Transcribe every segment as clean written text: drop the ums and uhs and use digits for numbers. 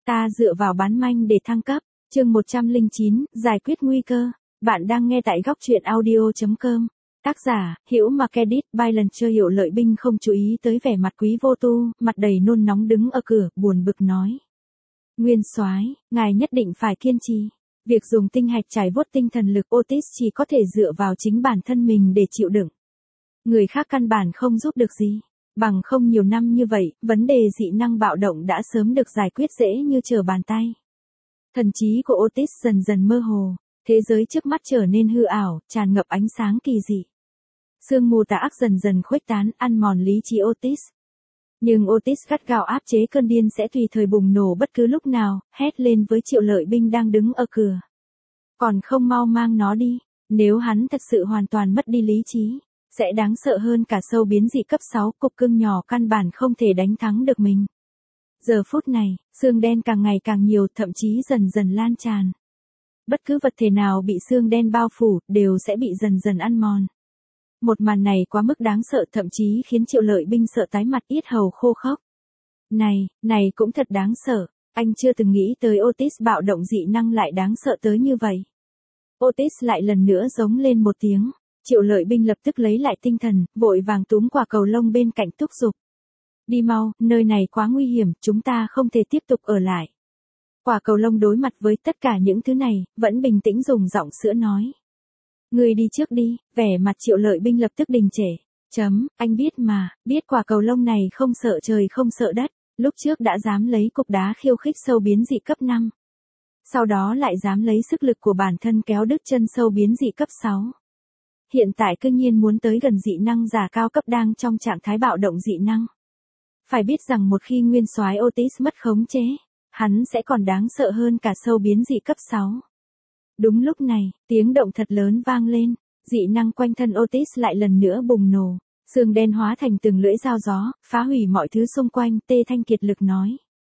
Ta dựa vào bán manh để thăng cấp. Chương 109, giải quyết nguy cơ. Bạn đang nghe tại góc truyện audio.com. Tác giả, Hữu Markedit Bailanger. Hiệu Lợi Binh không chú ý tới vẻ mặt Quý Vô Tu, mặt đầy nôn nóng đứng ở cửa, buồn bực nói. Nguyên soái, ngài nhất định phải kiên trì. Việc dùng tinh hạch trải vuốt tinh thần lực Otis chỉ có thể dựa vào chính bản thân mình để chịu đựng. Người khác căn bản không giúp được gì. Bằng không nhiều năm như vậy, vấn đề dị năng bạo động đã sớm được giải quyết dễ như trở bàn tay. Thần trí của Otis dần dần mơ hồ, thế giới trước mắt trở nên hư ảo, tràn ngập ánh sáng kỳ dị. Sương mù tà ác dần dần khuếch tán, ăn mòn lý trí Otis. Nhưng Otis gắt gao áp chế cơn điên sẽ tùy thời bùng nổ bất cứ lúc nào, hét lên với Triệu Lợi Binh đang đứng ở cửa. Còn không mau mang nó đi, nếu hắn thật sự hoàn toàn mất đi lý trí, sẽ đáng sợ hơn cả sâu biến dị cấp 6, cục cưng nhỏ căn bản không thể đánh thắng được mình. Giờ phút này, xương đen càng ngày càng nhiều, thậm chí dần dần lan tràn. Bất cứ vật thể nào bị xương đen bao phủ, đều sẽ bị dần dần ăn mòn. Một màn này quá mức đáng sợ, thậm chí khiến Triệu Lợi Binh sợ tái mặt, yết hầu khô khốc. Này cũng thật đáng sợ, anh chưa từng nghĩ tới Otis bạo động dị năng lại đáng sợ tới như vậy. Otis lại lần nữa giống lên một tiếng. Triệu Lợi Binh lập tức lấy lại tinh thần, vội vàng túm quả cầu lông bên cạnh thúc giục. Đi mau, nơi này quá nguy hiểm, chúng ta không thể tiếp tục ở lại. Quả cầu lông đối mặt với tất cả những thứ này, vẫn bình tĩnh dùng giọng sữa nói. Người đi trước đi, vẻ mặt Triệu Lợi Binh lập tức đình trệ. Anh biết mà, biết quả cầu lông này không sợ trời không sợ đất, lúc trước đã dám lấy cục đá khiêu khích sâu biến dị cấp 5. Sau đó lại dám lấy sức lực của bản thân kéo đứt chân sâu biến dị cấp 6. Hiện tại cư nhiên muốn tới gần dị năng giả cao cấp đang trong trạng thái bạo động dị năng. Phải biết rằng một khi nguyên soái Otis mất khống chế, hắn sẽ còn đáng sợ hơn cả sâu biến dị cấp 6. Đúng lúc này, tiếng động thật lớn vang lên, dị năng quanh thân Otis lại lần nữa bùng nổ, xương đen hóa thành từng lưỡi dao gió, phá hủy mọi thứ xung quanh. Tê Thanh kiệt lực nói.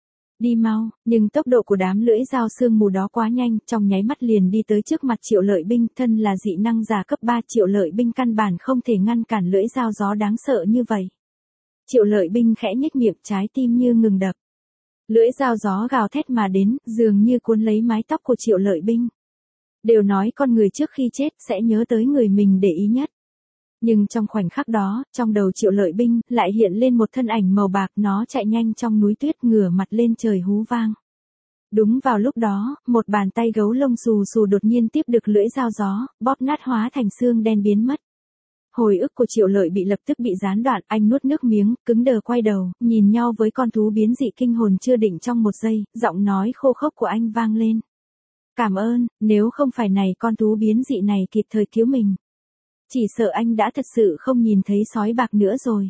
Đi mau, nhưng tốc độ của đám lưỡi dao sương mù đó quá nhanh, trong nháy mắt liền đi tới trước mặt Triệu Lợi Binh. Thân là dị năng giả cấp 3, Triệu Lợi Binh căn bản không thể ngăn cản lưỡi dao gió đáng sợ như vậy. Triệu Lợi Binh khẽ nhếch miệng, trái tim như ngừng đập. Lưỡi dao gió gào thét mà đến, dường như cuốn lấy mái tóc của Triệu Lợi Binh. Đều nói con người trước khi chết sẽ nhớ tới người mình để ý nhất. Nhưng trong khoảnh khắc đó, trong đầu Triệu Lợi Binh lại hiện lên một thân ảnh màu bạc, nó chạy nhanh trong núi tuyết, ngửa mặt lên trời hú vang. Đúng vào lúc đó, một bàn tay gấu lông xù xù đột nhiên tiếp được lưỡi dao gió, bóp nát hóa thành xương đen biến mất. Hồi ức của Triệu Lợi bị lập tức bị gián đoạn, anh nuốt nước miếng, cứng đờ quay đầu, nhìn nhau với con thú biến dị kinh hồn chưa định trong một giây, giọng nói khô khốc của anh vang lên. Cảm ơn, nếu không phải này con thú biến dị này kịp thời cứu mình, chỉ sợ anh đã thật sự không nhìn thấy sói bạc nữa rồi.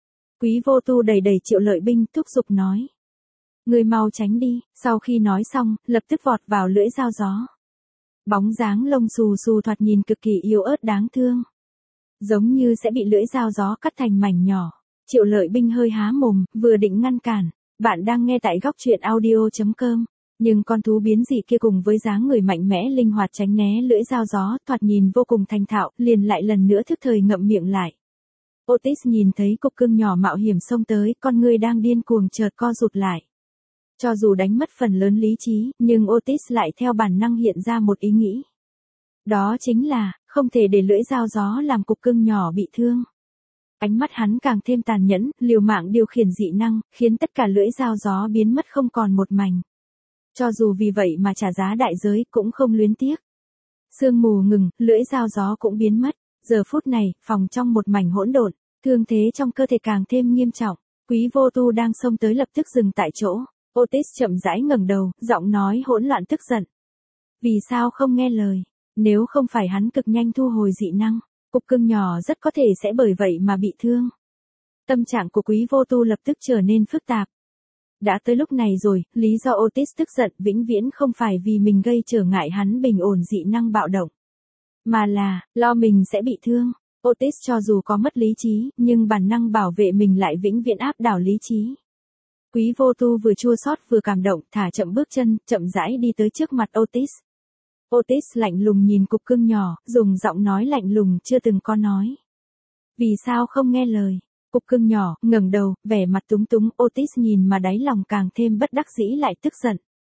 Quý Vô Tu đẩy Triệu Lợi Binh, thúc giục nói. Người mau tránh đi, sau khi nói xong, lập tức vọt vào lưỡi dao gió. Bóng dáng lông xù xù thoạt nhìn cực kỳ yếu ớt đáng thương. Giống như sẽ bị lưỡi dao gió cắt thành mảnh nhỏ. Triệu Lợi Binh hơi há mồm, vừa định ngăn cản. Bạn đang nghe tại góc truyện audio.com. Nhưng con thú biến dị kia cùng với dáng người mạnh mẽ linh hoạt tránh né lưỡi dao gió, thoạt nhìn vô cùng thành thạo, liền lại lần nữa thức thời ngậm miệng lại. Otis nhìn thấy cục cưng nhỏ mạo hiểm xông tới, con người đang điên cuồng chợt co rụt lại. Cho dù đánh mất phần lớn lý trí, nhưng Otis lại theo bản năng hiện ra một ý nghĩ. Đó chính là, không thể để lưỡi dao gió làm cục cưng nhỏ bị thương. Ánh mắt hắn càng thêm tàn nhẫn, liều mạng điều khiển dị năng, khiến tất cả lưỡi dao gió biến mất không còn một mảnh. Cho dù vì vậy mà trả giá đại giới, cũng không luyến tiếc. Sương mù ngừng, lưỡi dao gió cũng biến mất. Giờ phút này, phòng trong một mảnh hỗn độn, thương thế trong cơ thể càng thêm nghiêm trọng. Quý Vô Tu đang xông tới lập tức dừng tại chỗ. Otis chậm rãi ngẩng đầu, giọng nói hỗn loạn tức giận. Vì sao không nghe lời? Nếu không phải hắn cực nhanh thu hồi dị năng, cục cưng nhỏ rất có thể sẽ bởi vậy mà bị thương. Tâm trạng của Quý Vô Tu lập tức trở nên phức tạp. Đã tới lúc này rồi, lý do Otis tức giận vĩnh viễn không phải vì mình gây trở ngại hắn bình ổn dị năng bạo động, mà là, lo mình sẽ bị thương. Otis cho dù có mất lý trí, nhưng bản năng bảo vệ mình lại vĩnh viễn áp đảo lý trí. Quý Vô Tu vừa chua xót vừa cảm động, thả chậm bước chân, chậm rãi đi tới trước mặt Otis. Otis lạnh lùng nhìn cục cưng nhỏ, dùng giọng nói lạnh lùng chưa từng có nói. Vì sao không nghe lời? Cục cưng nhỏ, ngẩng đầu, vẻ mặt túng túng. Otis nhìn mà đáy lòng càng thêm bất đắc dĩ lại tức giận.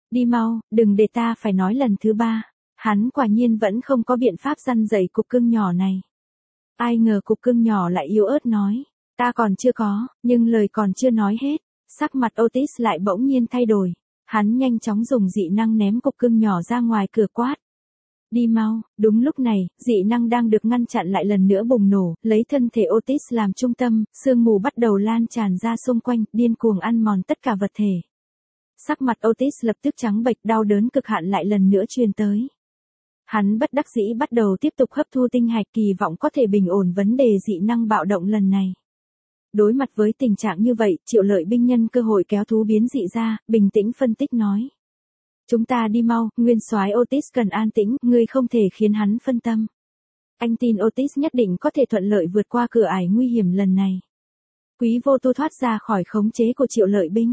Đi mau, đừng để ta phải nói lần thứ ba. Hắn quả nhiên vẫn không có biện pháp răn dạy cục cưng nhỏ này. Ai ngờ cục cưng nhỏ lại yếu ớt nói. Ta còn chưa có, nhưng lời còn chưa nói hết. Sắc mặt Otis lại bỗng nhiên thay đổi. Hắn nhanh chóng dùng dị năng ném cục cưng nhỏ ra ngoài cửa quát. Đi mau, đúng lúc này, dị năng đang được ngăn chặn lại lần nữa bùng nổ, lấy thân thể Otis làm trung tâm, sương mù bắt đầu lan tràn ra xung quanh, điên cuồng ăn mòn tất cả vật thể. Sắc mặt Otis lập tức trắng bệch, đau đớn cực hạn lại lần nữa truyền tới. Hắn bất đắc dĩ bắt đầu tiếp tục hấp thu tinh hạch, kỳ vọng có thể bình ổn vấn đề dị năng bạo động lần này. Đối mặt với tình trạng như vậy, Triệu Lợi Binh nhân cơ hội kéo thú biến dị ra, bình tĩnh phân tích nói. Chúng ta đi mau, nguyên soái Otis cần an tĩnh, ngươi không thể khiến hắn phân tâm. Anh tin Otis nhất định có thể thuận lợi vượt qua cửa ải nguy hiểm lần này. Quý Vô Tu thoát ra khỏi khống chế của Triệu Lợi Binh.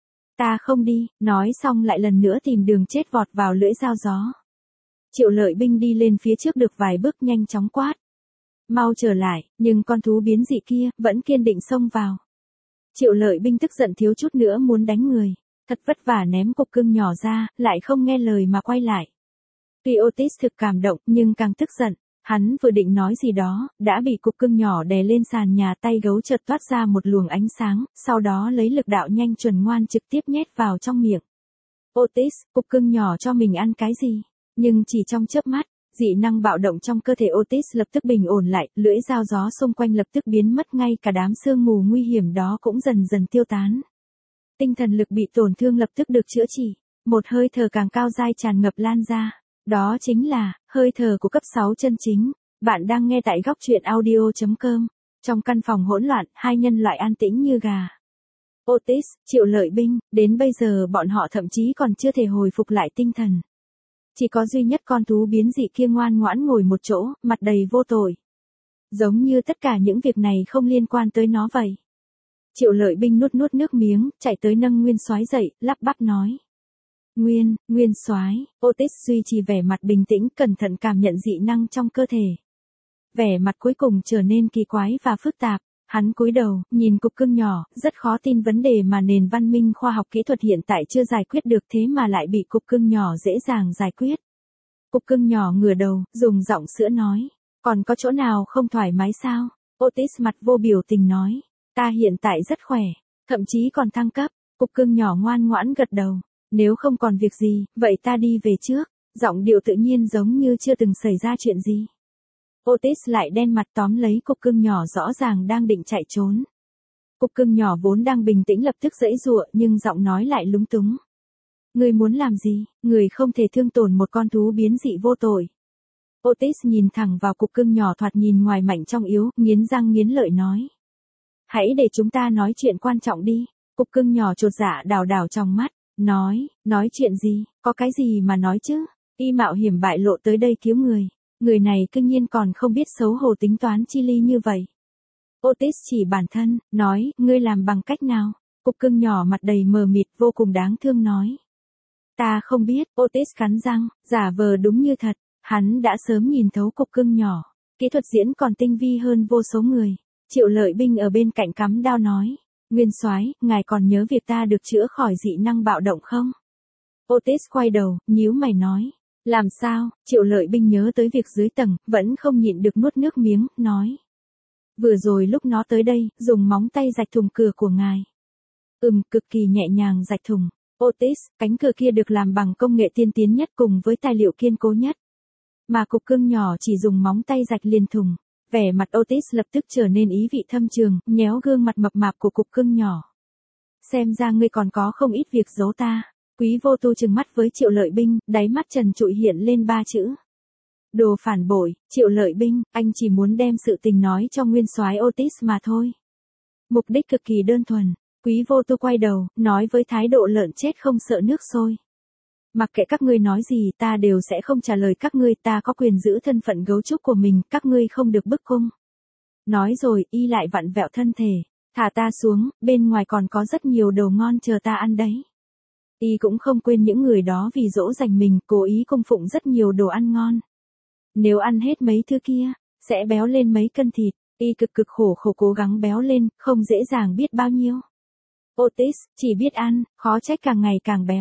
Ta không đi, nói xong lại lần nữa tìm đường chết vọt vào lưỡi dao gió. Triệu Lợi Binh đi lên phía trước được vài bước nhanh chóng quát. Mau trở lại, nhưng con thú biến dị kia vẫn kiên định xông vào. Triệu Lợi Binh tức giận thiếu chút nữa muốn đánh người. Thật vất vả ném cục cưng nhỏ ra, lại không nghe lời mà quay lại. Tuy Otis thực cảm động nhưng càng tức giận. Hắn vừa định nói gì đó, đã bị cục cưng nhỏ đè lên sàn nhà, tay gấu chợt toát ra một luồng ánh sáng, sau đó lấy lực đạo nhanh chuẩn ngoan trực tiếp nhét vào trong miệng. Otis, cục cưng nhỏ cho mình ăn cái gì? Nhưng chỉ trong chớp mắt, dị năng bạo động trong cơ thể Otis lập tức bình ổn lại, lưỡi dao gió xung quanh lập tức biến mất, ngay cả đám sương mù nguy hiểm đó cũng dần dần tiêu tán. Tinh thần lực bị tổn thương lập tức được chữa trị, một hơi thở càng cao dai tràn ngập lan ra. Đó chính là hơi thở của cấp 6 chân chính. Bạn đang nghe tại góc truyện audio.com. Trong căn phòng hỗn loạn, hai nhân loại an tĩnh như gà. Otis, Triệu Lợi Binh, đến bây giờ bọn họ thậm chí còn chưa thể hồi phục lại tinh thần. Chỉ có duy nhất con thú biến dị kia ngoan ngoãn ngồi một chỗ, mặt đầy vô tội. Giống như tất cả những việc này không liên quan tới nó vậy. Triệu Lợi Binh nuốt nước miếng, chạy tới nâng Nguyên Soái dậy, lắp bắp nói. Nguyên Soái, Otis duy trì vẻ mặt bình tĩnh, cẩn thận cảm nhận dị năng trong cơ thể. Vẻ mặt cuối cùng trở nên kỳ quái và phức tạp, hắn cúi đầu, nhìn cục cưng nhỏ, rất khó tin vấn đề mà nền văn minh khoa học kỹ thuật hiện tại chưa giải quyết được, thế mà lại bị cục cưng nhỏ dễ dàng giải quyết. Cục cưng nhỏ ngửa đầu, dùng giọng sữa nói, còn có chỗ nào không thoải mái sao? Otis mặt vô biểu tình nói, ta hiện tại rất khỏe, thậm chí còn thăng cấp. Cục cưng nhỏ ngoan ngoãn gật đầu. Nếu không còn việc gì, vậy ta đi về trước. Giọng điệu tự nhiên giống như chưa từng xảy ra chuyện gì. Otis lại đen mặt tóm lấy cục cưng nhỏ rõ ràng đang định chạy trốn. Cục cưng nhỏ vốn đang bình tĩnh lập tức giãy giụa nhưng giọng nói lại lúng túng. Người muốn làm gì? Người không thể thương tổn một con thú biến dị vô tội. Otis nhìn thẳng vào cục cưng nhỏ thoạt nhìn ngoài mạnh trong yếu, nghiến răng nghiến lợi nói. Hãy để chúng ta nói chuyện quan trọng đi. Cục cưng nhỏ chột dạ đảo đảo trong mắt. Nói chuyện gì, có cái gì mà nói chứ, y mạo hiểm bại lộ tới đây cứu người này cư nhiên còn không biết xấu hổ tính toán chi ly như vậy. Otis chỉ bản thân, nói, ngươi làm bằng cách nào, cục cưng nhỏ mặt đầy mờ mịt vô cùng đáng thương nói. Ta không biết, Otis cắn răng, giả vờ đúng như thật, hắn đã sớm nhìn thấu cục cưng nhỏ, kỹ thuật diễn còn tinh vi hơn vô số người. Triệu Lợi Binh ở bên cạnh cắm đao nói. Nguyên Soái, ngài còn nhớ việc ta được chữa khỏi dị năng bạo động không? Otis quay đầu, nhíu mày nói. Làm sao? Triệu Lợi Binh nhớ tới việc dưới tầng, vẫn không nhịn được nuốt nước miếng, nói. Vừa rồi lúc nó tới đây, dùng móng tay rạch thùng cửa của ngài. Cực kỳ nhẹ nhàng rạch thùng. Otis, cánh cửa kia được làm bằng công nghệ tiên tiến nhất cùng với tài liệu kiên cố nhất. Mà cục cưng nhỏ chỉ dùng móng tay rạch liền thùng. Vẻ mặt Otis lập tức trở nên ý vị thâm trường, nhéo gương mặt mập mạp của cục cưng nhỏ. Xem ra ngươi còn có không ít việc giấu ta. Quý Vô Tu trừng mắt với Triệu Lợi Binh, đáy mắt trần trụi hiện lên 3 chữ. Đồ phản bội, Triệu Lợi Binh, anh chỉ muốn đem sự tình nói cho Nguyên Soái Otis mà thôi. Mục đích cực kỳ đơn thuần. Quý Vô Tu quay đầu, nói với thái độ lợn chết không sợ nước sôi. Mặc kệ các ngươi nói gì ta đều sẽ không trả lời các ngươi, ta có quyền giữ thân phận gấu trúc của mình, các ngươi không được bức cung. Nói rồi, y lại vặn vẹo thân thể, thả ta xuống, bên ngoài còn có rất nhiều đồ ngon chờ ta ăn đấy. Y cũng không quên những người đó vì dỗ dành mình, cố ý cung phụng rất nhiều đồ ăn ngon. Nếu ăn hết mấy thứ kia, sẽ béo lên mấy cân thịt, y cực khổ cố gắng béo lên, không dễ dàng biết bao nhiêu. Otis, chỉ biết ăn, khó trách càng ngày càng béo.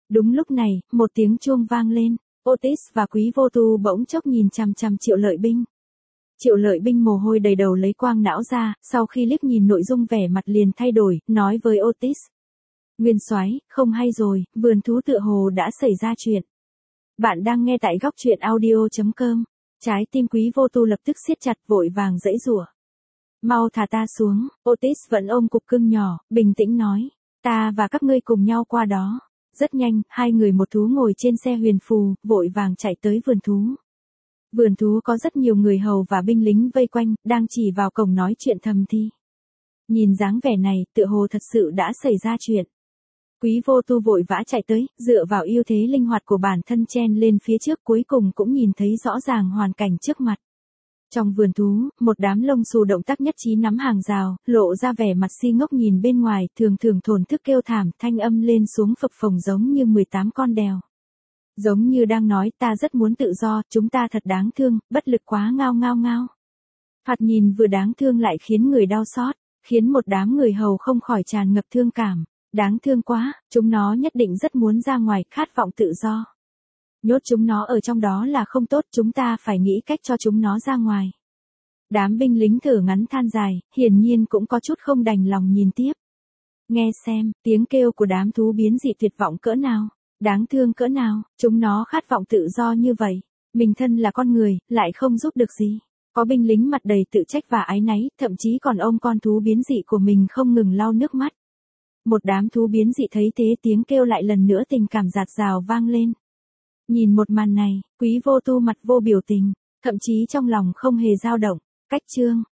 Đúng lúc này, một tiếng chuông vang lên, Otis và Quý Vô Tu bỗng chốc nhìn chằm chằm Triệu Lợi Binh. Triệu Lợi Binh mồ hôi đầy đầu lấy quang não ra, sau khi liếc nhìn nội dung vẻ mặt liền thay đổi, nói với Otis. Nguyên soái, không hay rồi, vườn thú tựa hồ đã xảy ra chuyện. Bạn đang nghe tại góc truyện audio.com. Trái tim Quý Vô Tu lập tức siết chặt vội vàng giãy giụa. Mau thả ta xuống, Otis vẫn ôm cục cưng nhỏ, bình tĩnh nói. Ta và các ngươi cùng nhau qua đó. Rất nhanh, hai người một thú ngồi trên xe huyền phù, vội vàng chạy tới vườn thú. Vườn thú có rất nhiều người hầu và binh lính vây quanh, đang chỉ vào cổng nói chuyện thầm thì. Nhìn dáng vẻ này, tựa hồ thật sự đã xảy ra chuyện. Quý Vô Tu vội vã chạy tới, dựa vào ưu thế linh hoạt của bản thân chen lên phía trước, cuối cùng cũng nhìn thấy rõ ràng hoàn cảnh trước mặt. Trong vườn thú, một đám lông xù động tác nhất trí nắm hàng rào, lộ ra vẻ mặt si ngốc nhìn bên ngoài, thường thường thổn thức kêu thảm, thanh âm lên xuống phập phồng giống như 18 con đèo. Giống như đang nói, ta rất muốn tự do, chúng ta thật đáng thương, bất lực quá ngao ngao ngao. Thoạt nhìn vừa đáng thương lại khiến người đau xót, khiến một đám người hầu không khỏi tràn ngập thương cảm. Đáng thương quá, chúng nó nhất định rất muốn ra ngoài, khát vọng tự do. Nhốt chúng nó ở trong đó là không tốt, chúng ta phải nghĩ cách cho chúng nó ra ngoài. Đám binh lính thở ngắn than dài, hiển nhiên cũng có chút không đành lòng nhìn tiếp. Nghe xem, tiếng kêu của đám thú biến dị tuyệt vọng cỡ nào, đáng thương cỡ nào, chúng nó khát vọng tự do như vậy. Mình thân là con người, lại không giúp được gì. Có binh lính mặt đầy tự trách và áy náy, thậm chí còn ôm con thú biến dị của mình không ngừng lau nước mắt. Một đám thú biến dị thấy thế tiếng kêu lại lần nữa tình cảm dạt dào vang lên. Nhìn một màn này, Quý Vô Tu mặt vô biểu tình, thậm chí trong lòng không hề dao động. Cách chương